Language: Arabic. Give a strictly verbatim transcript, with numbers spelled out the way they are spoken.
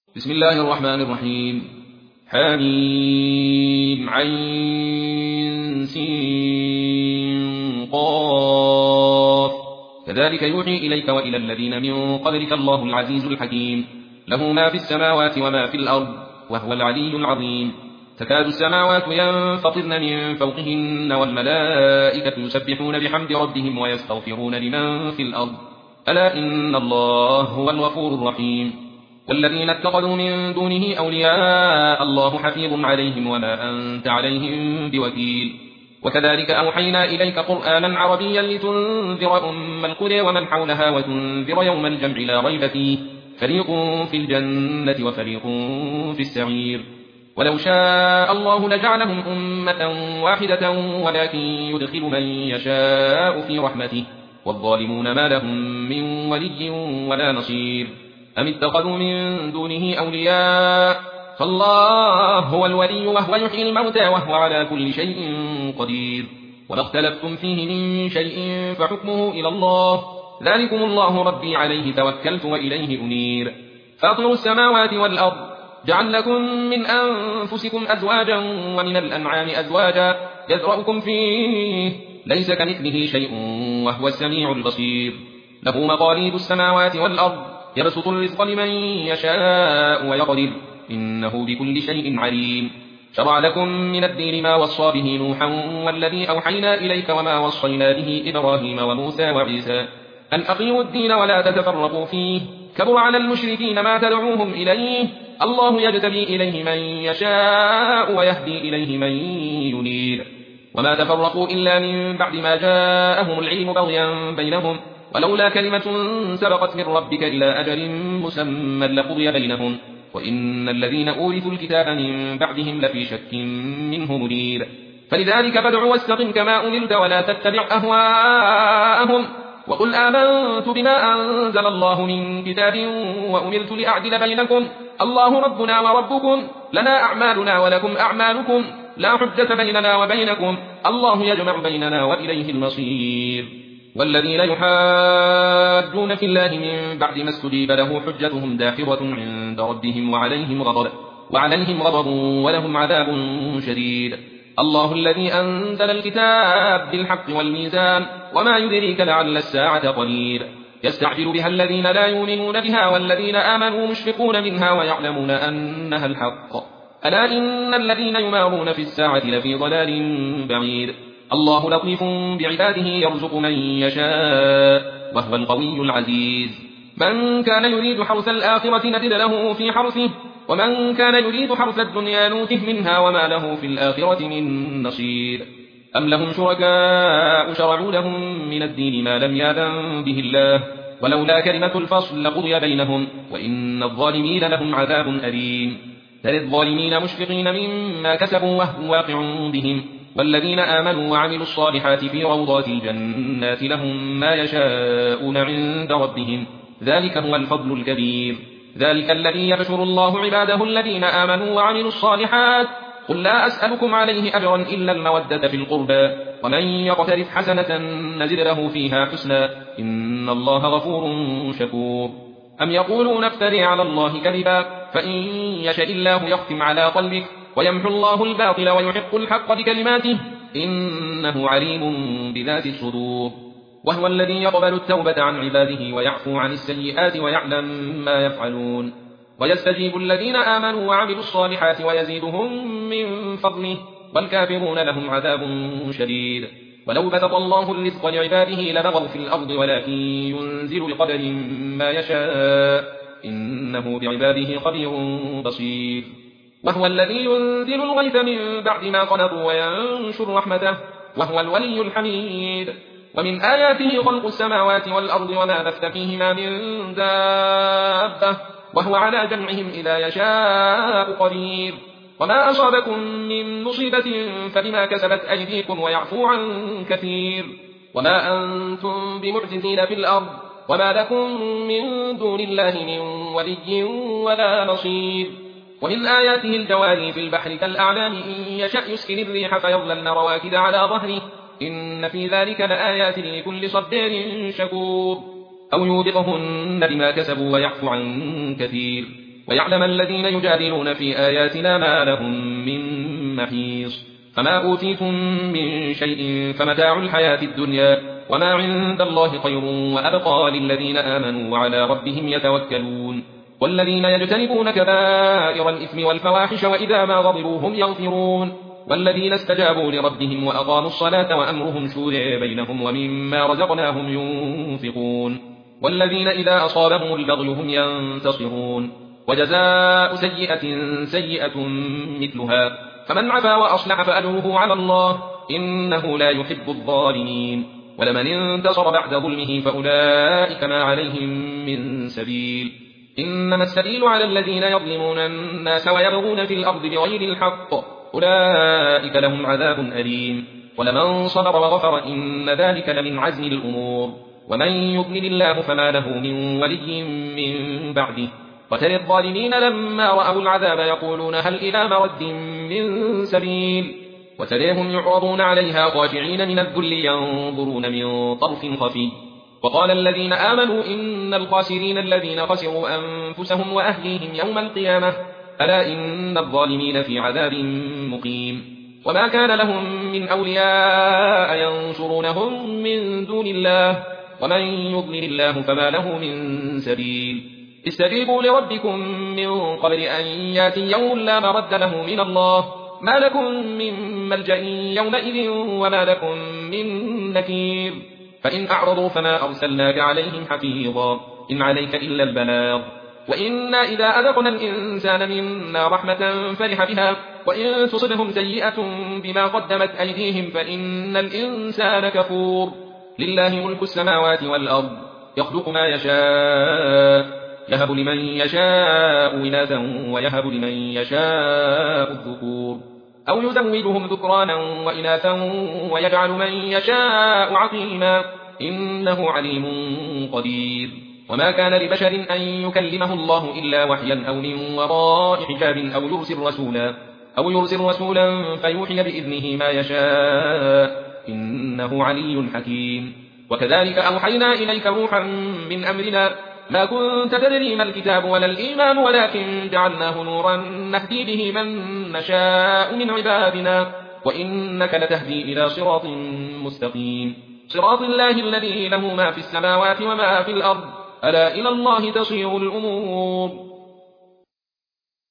بسم الله الرحمن الرحيم. حميم عين سين قاف. كذلك يوحي إليك وإلى الذين من قبلك الله العزيز الحكيم، له ما في السماوات وما في الأرض وهو العلي العظيم. تكاد السماوات ينفطرن من فوقهن والملائكة يسبحون بحمد ربهم ويستغفرون لمن في الأرض، ألا إن الله هو الغفور الرحيم. والذين اتخذوا من دونه أولياء الله حفيظ عليهم وما أنت عليهم بوكيل. وكذلك أوحينا إليك قرآنا عربيا لتنذر أم القرى ومن حولها وتنذر يوم الجمع لا ريب فيه، فريق في الجنة وفريق في السعير. ولو شاء الله لجعلهم أمة واحدة ولكن يدخل من يشاء في رحمته، والظالمون ما لهم من ولي ولا نصير. أم اتخذوا من دونه أولياء، فالله هو الولي وهو يحيي الموتى وهو على كل شيء قدير. وما اختلفتم فيه من شيء فحكمه إلى الله، ذلكم الله ربي عليه توكلت وإليه أنير. فاطر السماوات والأرض، جعل لكم من أنفسكم أزواجا ومن الأنعام أزواجا يذرأكم فيه، ليس كمثله شيء وهو السميع البصير. له مقاليد السماوات والأرض، يبسط الرزق لمن يشاء ويقدر، إنه بكل شيء عليم. شرع لكم من الدين ما وصى به نوحا والذي أوحينا إليك وما وصينا به إبراهيم وموسى وعيسى، أن أقيموا الدين ولا تتفرقوا فيه، كبر على المشركين ما تدعوهم إليه، الله يجتبي إليه من يشاء ويهدي إليه من ينير. وما تفرقوا إلا من بعد ما جاءهم العلم بغيا بينهم، ولولا كلمة سبقت من ربك إلى أجل مسمى لقضي بينهم، وإن الذين أورثوا الكتاب من بعدهم لفي شك منه مريب. فلذلك فادع واستقم كما أمرت ولا تتبع أهواءهم، وقل آمنت بما أنزل الله من كتاب وأمرت لأعدل بينكم، الله ربنا وربكم، لنا أعمالنا ولكم أعمالكم، لا حجة بيننا وبينكم، الله يجمع بيننا وإليه المصير. والذين يحاجون في الله من بعد ما استجيب له حجتهم داحضة عند ربهم وعليهم غضب وعليهم غضب ولهم عذاب شديد. الله الذي أنزل الكتاب بالحق والميزان، وما يدريك لعل الساعة قريب. يستعجل بها الذين لا يؤمنون بها والذين آمنوا مشفقون منها ويعلمون أنها الحق، ألا إن الذين يمارون في الساعة لفي ضلال بعيد. الله لطيف بعباده يرزق من يشاء وهو القوي العزيز. من كان يريد حرث الآخرة نزد له في حرثه، ومن كان يريد حرث الدنيا نوته منها وما له في الآخرة من نصير. أم لهم شركاء شرعوا لهم من الدين ما لم يأذن به الله، ولولا كلمة الفصل لقضي بينهم وإن الظالمين لهم عذاب أليم. ترى الظالمين مشفقين مما كسبوا وهو واقع بهم، والذين آمنوا وعملوا الصالحات في روضات الجنات لهم ما يشاءون عند ربهم، ذلك هو الفضل الكبير. ذلك الذي يبشر الله عباده الذين آمنوا وعملوا الصالحات. قل لا أسألكم عليه أجرا إلا المودة في القربى، ومن يقترف حسنة نزد له فيها حسنا، إن الله غفور شكور. أم يقولون افتري على الله كذبا، فإن يشاء الله يختم على قلبك ويمحو الله الباطل ويحق الحق بكلماته، إنه عليم بذات الصدور. وهو الذي يقبل التوبة عن عباده ويعفو عن السيئات ويعلم ما يفعلون، ويستجيب الذين آمنوا وعملوا الصالحات ويزيدهم من فضله، والكافرون لهم عذاب شديد. ولو بسط الله الرزق لعباده لبغوا في الأرض ولكن ينزل بقدر ما يشاء، إنه بعباده خبير بصير. وهو الذي ينزل الغيث من بعد ما قنطوا وينشر رحمته، وهو الولي الحميد. ومن آياته خلق السماوات والأرض وما بث فيهما من دابة، وهو على جمعهم إذا يشاء قدير. وما أصابكم من مصيبة فبما كسبت أيديكم ويعفو عن كثير. وما أنتم بمعجزين في الأرض، وما لكم من دون الله من ولي ولا نصير. ومن آياته الجواري في البحر كالأعلام إن يشأ يسكن الريح فيظللن رواكد على ظهره، إن في ذلك لآيات لكل صبار شكور. أو يوبقهن بما كسبوا ويعفو عن كثير. ويعلم الذين يجادلون في آياتنا ما لهم من محيص. فما أوتيتم من شيء فمتاع الحياة الدنيا وما عند الله خير وأبقى للذين آمنوا وعلى ربهم يتوكلون. والذين يجتنبون كبائر الإثم والفواحش وإذا ما غضبوا هم يغفرون. والذين استجابوا لربهم وأقاموا الصلاة وأمرهم شورى بينهم ومما رزقناهم ينفقون. والذين إذا أصابهم البغي هم ينتصرون. وجزاء سيئة سيئة مثلها فمن عفا وأصلح فأجره على الله إنه لا يحب الظالمين. ولمن انتصر بعد ظلمه فأولئك ما عليهم من سبيل. إنما السبيل على الذين يظلمون الناس ويبغون في الأرض بغير الحق أولئك لهم عذاب أليم. ولمن صبر وغفر إن ذلك لمن عزم الأمور. ومن يضلل الله فما له من ولي من بعده. وترى الظالمين لما رأوا العذاب يقولون هل إلى مرد من سبيل. وتريهم يعرضون عليها خاشعين من الذل ينظرون من طرف خفي. وقال الذين آمنوا إن الخاسرين الذين خسروا أنفسهم وأهليهم يوم القيامة ألا إن الظالمين في عذاب مقيم. وما كان لهم من أولياء ينصرونهم من دون الله ومن يضلل الله فما له من سبيل. استجيبوا لربكم من قبل أن ياتي يوم لا مرد له من الله ما لكم من ملجأ يومئذ وما لكم من نكير. فإن أعرضوا فما أرسلناك عليهم حفيظا إن عليك إلا البلاغ. وإنا إذا أذقنا الإنسان منا رحمة فرح بها وإن تصبهم سيئة بما قدمت أيديهم فإن الإنسان كفور. لله ملك السماوات والأرض يخلق ما يشاء يهب لمن يشاء إناثا ويهب لمن يشاء الذكور أو يزوجهم ذكرانا وإناثا ويجعل من يشاء عقيما إنه عليم قدير. وما كان لبشر أن يكلمه الله إلا وحيا أو من وراء حجاب أو يرسل رسولا أو يرسل رسولا فيوحي بإذنه ما يشاء إنه علي حكيم. وكذلك أوحينا إليك روحا من أمرنا ما كنت تدري ما الكتاب ولا الإيمان ولكن جعلناه نورا نهدي به من نشاء من عبادنا وإنك لتهدي إلى صراط مستقيم صراط الله الذي له ما في السماوات وما في الأرض ألا إلى الله تصير الأمور.